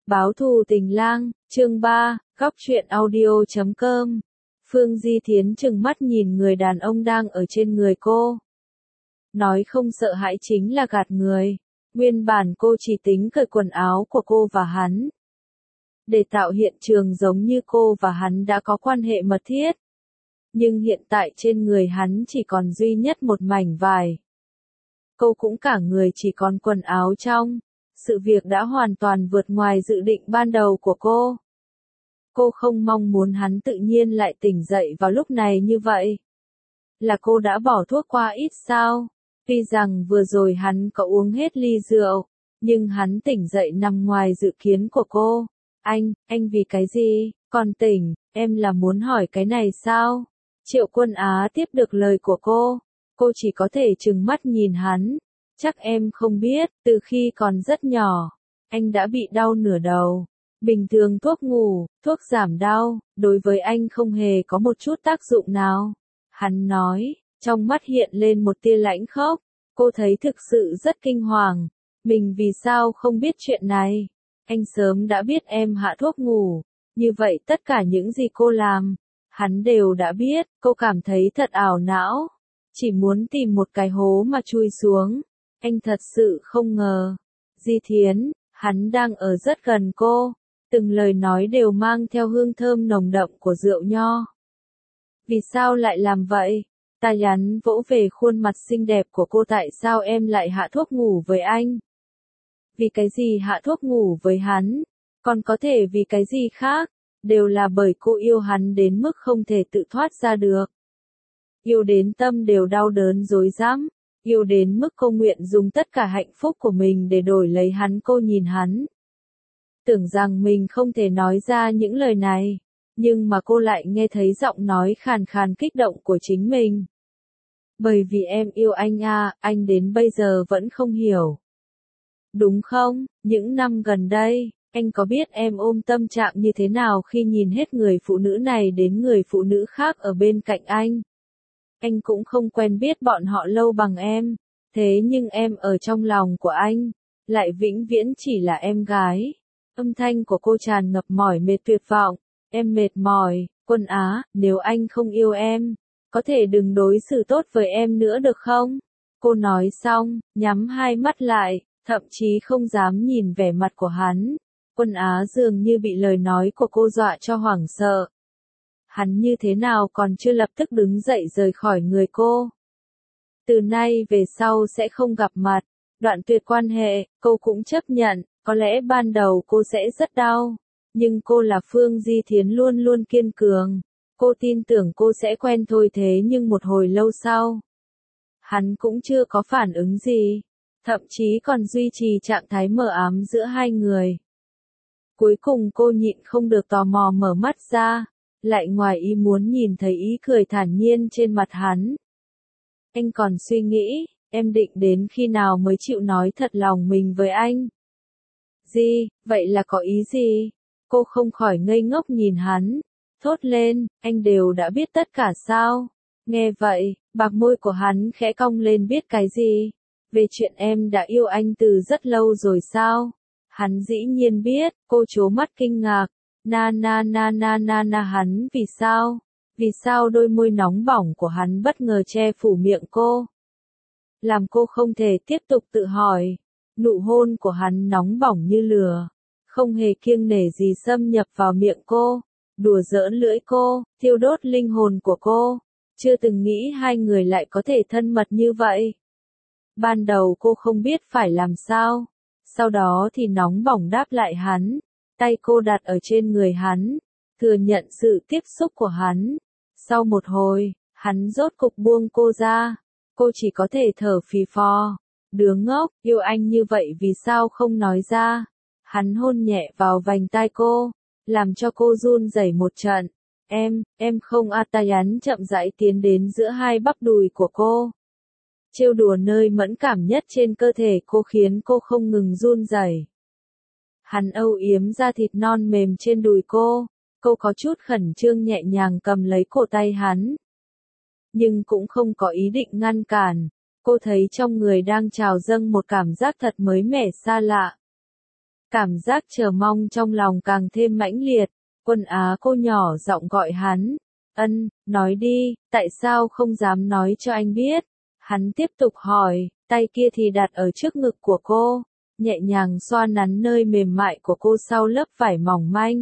Báo thù tình lang, chương 3, góc truyện audio.com. Phương Di Thiến trừng mắt nhìn người đàn ông đang ở trên người cô. Nói không sợ hãi chính là gạt người. Nguyên bản cô chỉ tính cởi quần áo của cô và hắn, để tạo hiện trường giống như cô và hắn đã có quan hệ mật thiết. Nhưng hiện tại trên người hắn chỉ còn duy nhất một mảnh vải. Cô cũng cả người chỉ còn quần áo trong. Sự việc đã hoàn toàn vượt ngoài dự định ban đầu của cô. Cô không mong muốn hắn tự nhiên lại tỉnh dậy vào lúc này như vậy. Là cô đã bỏ thuốc qua ít sao? Tuy rằng vừa rồi hắn có uống hết ly rượu, nhưng hắn tỉnh dậy nằm ngoài dự kiến của cô. Anh vì cái gì, còn tỉnh, em là muốn hỏi cái này sao? Triệu Quân Á tiếp được lời của cô chỉ có thể trừng mắt nhìn hắn. Chắc em không biết, từ khi còn rất nhỏ, anh đã bị đau nửa đầu. Bình thường thuốc ngủ, thuốc giảm đau, đối với anh không hề có một chút tác dụng nào. Hắn nói, trong mắt hiện lên một tia lãnh khốc. Cô thấy thực sự rất kinh hoàng. Mình vì sao không biết chuyện này? Anh sớm đã biết em hạ thuốc ngủ. Như vậy tất cả những gì cô làm, hắn đều đã biết. Cô cảm thấy thật ảo não. Chỉ muốn tìm một cái hố mà chui xuống. Anh thật sự không ngờ. Di Thiến, hắn đang ở rất gần cô. Từng lời nói đều mang theo hương thơm nồng đậm của rượu nho. Vì sao lại làm vậy? Tay hắn vỗ về khuôn mặt xinh đẹp của cô. Tại sao em lại hạ thuốc ngủ với anh? Vì cái gì hạ thuốc ngủ với hắn? Còn có thể vì cái gì khác? Đều là bởi cô yêu hắn đến mức không thể tự thoát ra được. Yêu đến tâm đều đau đớn rối rắm. Yêu đến mức cô nguyện dùng tất cả hạnh phúc của mình để đổi lấy hắn. Cô nhìn hắn, tưởng rằng mình không thể nói ra những lời này, nhưng mà cô lại nghe thấy giọng nói khàn khàn kích động của chính mình. Bởi vì em yêu anh à, anh đến bây giờ vẫn không hiểu. Đúng không? Những năm gần đây, anh có biết em ôm tâm trạng như thế nào khi nhìn hết người phụ nữ này đến người phụ nữ khác ở bên cạnh anh? Anh cũng không quen biết bọn họ lâu bằng em, thế nhưng em ở trong lòng của anh, lại vĩnh viễn chỉ là em gái. Âm thanh của cô tràn ngập mỏi mệt tuyệt vọng. Em mệt mỏi, Quân Á, nếu anh không yêu em, có thể đừng đối xử tốt với em nữa được không? Cô nói xong, nhắm hai mắt lại, thậm chí không dám nhìn vẻ mặt của hắn. Quân Á dường như bị lời nói của cô dọa cho hoảng sợ. Hắn như thế nào còn chưa lập tức đứng dậy rời khỏi người cô. Từ nay về sau sẽ không gặp mặt, đoạn tuyệt quan hệ, cô cũng chấp nhận. Có lẽ ban đầu cô sẽ rất đau, nhưng cô là Phương Di Thiến luôn luôn kiên cường. Cô tin tưởng cô sẽ quen thôi, thế nhưng một hồi lâu sau, hắn cũng chưa có phản ứng gì, thậm chí còn duy trì trạng thái mờ ám giữa hai người. Cuối cùng cô nhịn không được tò mò mở mắt ra, lại ngoài ý muốn nhìn thấy ý cười thản nhiên trên mặt hắn. Anh còn suy nghĩ, em định đến khi nào mới chịu nói thật lòng mình với anh? Gì, vậy là có ý gì? Cô không khỏi ngây ngốc nhìn hắn, thốt lên, anh đều đã biết tất cả sao? Nghe vậy, bạc môi của hắn khẽ cong lên, biết cái gì? Về chuyện em đã yêu anh từ rất lâu rồi sao? Hắn dĩ nhiên biết. Cô trố mắt kinh ngạc. Na hắn vì sao? Vì sao đôi môi nóng bỏng của hắn bất ngờ che phủ miệng cô? Làm cô không thể tiếp tục tự hỏi. Nụ hôn của hắn nóng bỏng như lửa, không hề kiêng nể gì xâm nhập vào miệng cô, đùa giỡn lưỡi cô, thiêu đốt linh hồn của cô. Chưa từng nghĩ hai người lại có thể thân mật như vậy. Ban đầu cô không biết phải làm sao, sau đó thì nóng bỏng đáp lại hắn, tay cô đặt ở trên người hắn, thừa nhận sự tiếp xúc của hắn. Sau một hồi, hắn rốt cục buông cô ra, cô chỉ có thể thở phì phò. Đứa ngốc, yêu anh như vậy vì sao không nói ra? Hắn hôn nhẹ vào vành tai cô, làm cho cô run rẩy một trận. Em không a. Tay hắn chậm rãi tiến đến giữa hai bắp đùi của cô, trêu đùa nơi mẫn cảm nhất trên cơ thể cô khiến cô không ngừng run rẩy. Hắn âu yếm da thịt non mềm trên đùi cô có chút khẩn trương nhẹ nhàng cầm lấy cổ tay hắn, nhưng cũng không có ý định ngăn cản. Cô thấy trong người đang trào dâng một cảm giác thật mới mẻ xa lạ. Cảm giác chờ mong trong lòng càng thêm mãnh liệt, Quân Á cô nhỏ giọng gọi hắn. Ân, nói đi, tại sao không dám nói cho anh biết? Hắn tiếp tục hỏi, tay kia thì đặt ở trước ngực của cô, nhẹ nhàng xoa nắn nơi mềm mại của cô sau lớp vải mỏng manh.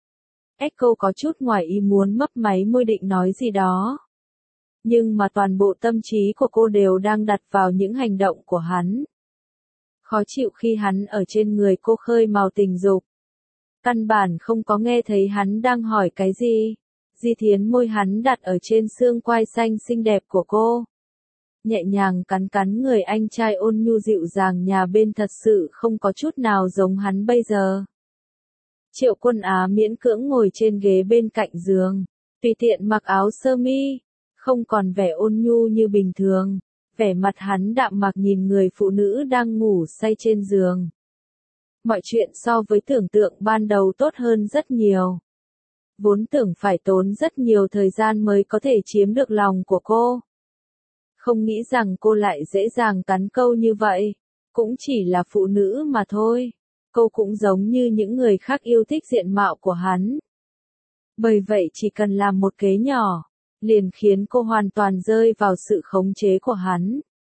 Echo có chút ngoài ý muốn mấp máy môi định nói gì đó. Nhưng mà toàn bộ tâm trí của cô đều đang đặt vào những hành động của hắn. Khó chịu khi hắn ở trên người cô khơi mào tình dục. Căn bản không có nghe thấy hắn đang hỏi cái gì. Di Thiến môi hắn đặt ở trên xương quai xanh xinh đẹp của cô. Nhẹ nhàng cắn cắn người anh trai ôn nhu dịu dàng nhà bên thật sự không có chút nào giống hắn bây giờ. Triệu Quân Á miễn cưỡng ngồi trên ghế bên cạnh giường, tùy tiện mặc áo sơ mi, không còn vẻ ôn nhu như bình thường, vẻ mặt hắn đạm mạc nhìn người phụ nữ đang ngủ say trên giường. Mọi chuyện so với tưởng tượng ban đầu tốt hơn rất nhiều. Vốn tưởng phải tốn rất nhiều thời gian mới có thể chiếm được lòng của cô. Không nghĩ rằng cô lại dễ dàng cắn câu như vậy, cũng chỉ là phụ nữ mà thôi. Cô cũng giống như những người khác yêu thích diện mạo của hắn. Bởi vậy chỉ cần làm một kế nhỏ, liền khiến cô hoàn toàn rơi vào sự khống chế của hắn.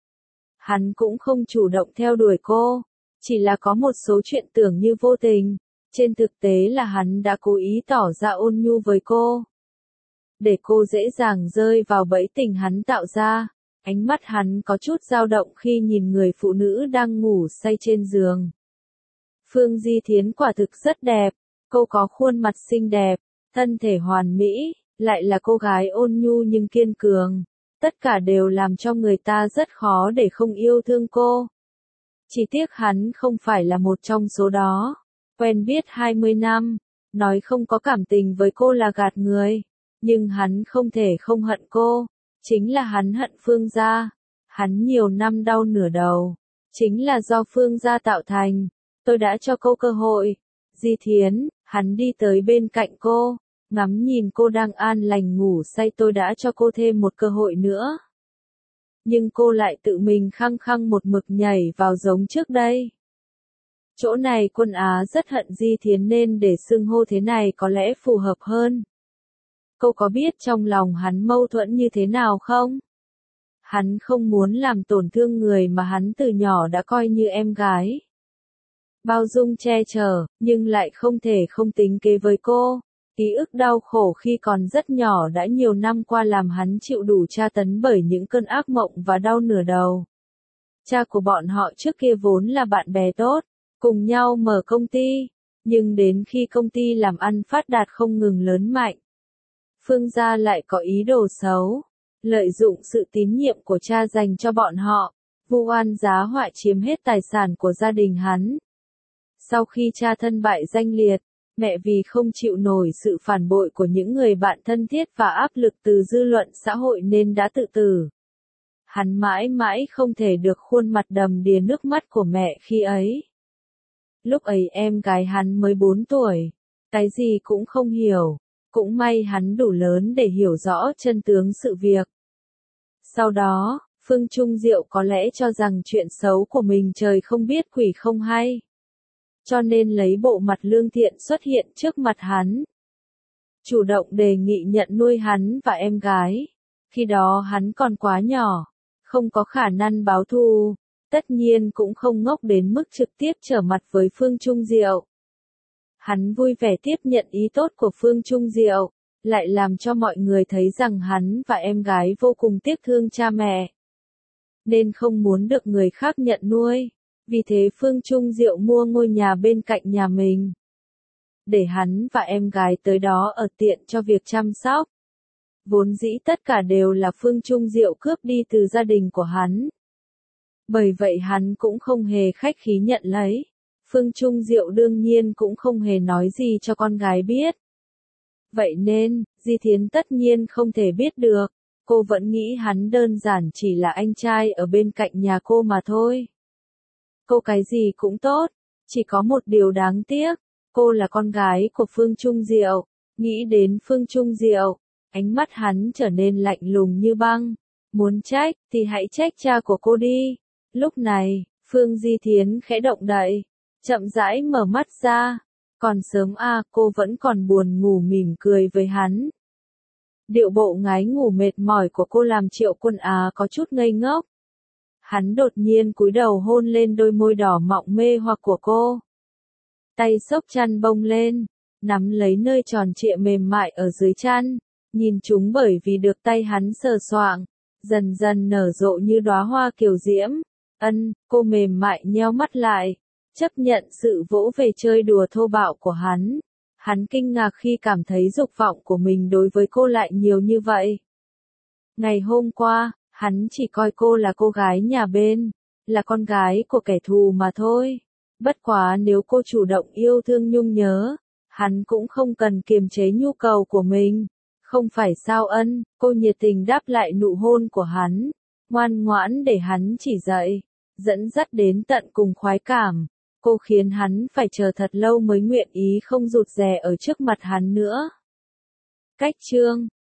Hắn cũng không chủ động theo đuổi cô, chỉ là có một số chuyện tưởng như vô tình, trên thực tế là hắn đã cố ý tỏ ra ôn nhu với cô. Để cô dễ dàng rơi vào bẫy tình hắn tạo ra, ánh mắt hắn có chút dao động khi nhìn người phụ nữ đang ngủ say trên giường. Phương Di Thiến quả thực rất đẹp, cô có khuôn mặt xinh đẹp, thân thể hoàn mỹ, lại là cô gái ôn nhu nhưng kiên cường, tất cả đều làm cho người ta rất khó để không yêu thương cô. Chỉ tiếc hắn không phải là một trong số đó, quen biết 20 năm, nói không có cảm tình với cô là gạt người, nhưng hắn không thể không hận cô, chính là hắn hận Phương gia, hắn nhiều năm đau nửa đầu, chính là do Phương gia tạo thành. Tôi đã cho cô cơ hội. Di Thiến, hắn đi tới bên cạnh cô, ngắm nhìn cô đang an lành ngủ say, tôi đã cho cô thêm một cơ hội nữa. Nhưng cô lại tự mình khăng khăng một mực nhảy vào giống trước đây. Chỗ này Quân Á rất hận Di Thiến nên để xưng hô thế này có lẽ phù hợp hơn. Cô có biết trong lòng hắn mâu thuẫn như thế nào không? Hắn không muốn làm tổn thương người mà hắn từ nhỏ đã coi như em gái. Bao dung che chở, nhưng lại không thể không tính kế với cô. Ký ức đau khổ khi còn rất nhỏ đã nhiều năm qua làm hắn chịu đủ tra tấn bởi những cơn ác mộng và đau nửa đầu. Cha của bọn họ trước kia vốn là bạn bè tốt, cùng nhau mở công ty, nhưng đến khi công ty làm ăn phát đạt không ngừng lớn mạnh, Phương gia lại có ý đồ xấu, lợi dụng sự tín nhiệm của cha dành cho bọn họ, vu oan giá họa chiếm hết tài sản của gia đình hắn. Sau khi cha thân bại danh liệt, mẹ vì không chịu nổi sự phản bội của những người bạn thân thiết và áp lực từ dư luận xã hội nên đã tự tử. Hắn mãi mãi không thể được khuôn mặt đầm đìa nước mắt của mẹ khi ấy. Lúc ấy em gái hắn mới 4 tuổi, cái gì cũng không hiểu, cũng may hắn đủ lớn để hiểu rõ chân tướng sự việc. Sau đó, Phương Trung Diệu có lẽ cho rằng chuyện xấu của mình trời không biết quỷ không hay. Cho nên lấy bộ mặt lương thiện xuất hiện trước mặt hắn. Chủ động đề nghị nhận nuôi hắn và em gái. Khi đó hắn còn quá nhỏ, không có khả năng báo thù, tất nhiên cũng không ngốc đến mức trực tiếp trở mặt với Phương Trung Diệu. Hắn vui vẻ tiếp nhận ý tốt của Phương Trung Diệu, lại làm cho mọi người thấy rằng hắn và em gái vô cùng tiếc thương cha mẹ, nên không muốn được người khác nhận nuôi. Vì thế Phương Trung Diệu mua ngôi nhà bên cạnh nhà mình, để hắn và em gái tới đó ở tiện cho việc chăm sóc. Vốn dĩ tất cả đều là Phương Trung Diệu cướp đi từ gia đình của hắn. Bởi vậy hắn cũng không hề khách khí nhận lấy. Phương Trung Diệu đương nhiên cũng không hề nói gì cho con gái biết. Vậy nên, Di Thiến tất nhiên không thể biết được. Cô vẫn nghĩ hắn đơn giản chỉ là anh trai ở bên cạnh nhà cô mà thôi. Cô cái gì cũng tốt, chỉ có một điều đáng tiếc, cô là con gái của Phương Trung Diệu. Nghĩ đến Phương Trung Diệu, ánh mắt hắn trở nên lạnh lùng như băng. Muốn trách, thì hãy trách cha của cô đi. Lúc này, Phương Di Thiến khẽ động đậy. chậm rãi mở mắt ra. Còn sớm à, cô vẫn còn buồn ngủ mỉm cười với hắn. Điệu bộ ngái ngủ mệt mỏi của cô làm Triệu Quân Á có chút ngây ngốc. Hắn đột nhiên cúi đầu hôn lên đôi môi đỏ mọng mê hoặc của cô. Tay xốc chăn bông lên, nắm lấy nơi tròn trịa mềm mại ở dưới chăn, nhìn chúng bởi vì được tay hắn sờ soạng, dần dần nở rộ như đóa hoa kiều diễm. Cô mềm mại nheo mắt lại, chấp nhận sự vỗ về chơi đùa thô bạo của hắn. Hắn kinh ngạc khi cảm thấy dục vọng của mình đối với cô lại nhiều như vậy. Ngày hôm qua, hắn chỉ coi cô là cô gái nhà bên, là con gái của kẻ thù mà thôi. Bất quá nếu cô chủ động yêu thương nhung nhớ, hắn cũng không cần kiềm chế nhu cầu của mình. Không phải sao cô nhiệt tình đáp lại nụ hôn của hắn, ngoan ngoãn để hắn chỉ dạy, dẫn dắt đến tận cùng khoái cảm. Cô khiến hắn phải chờ thật lâu mới nguyện ý không rụt rè ở trước mặt hắn nữa. Cách chương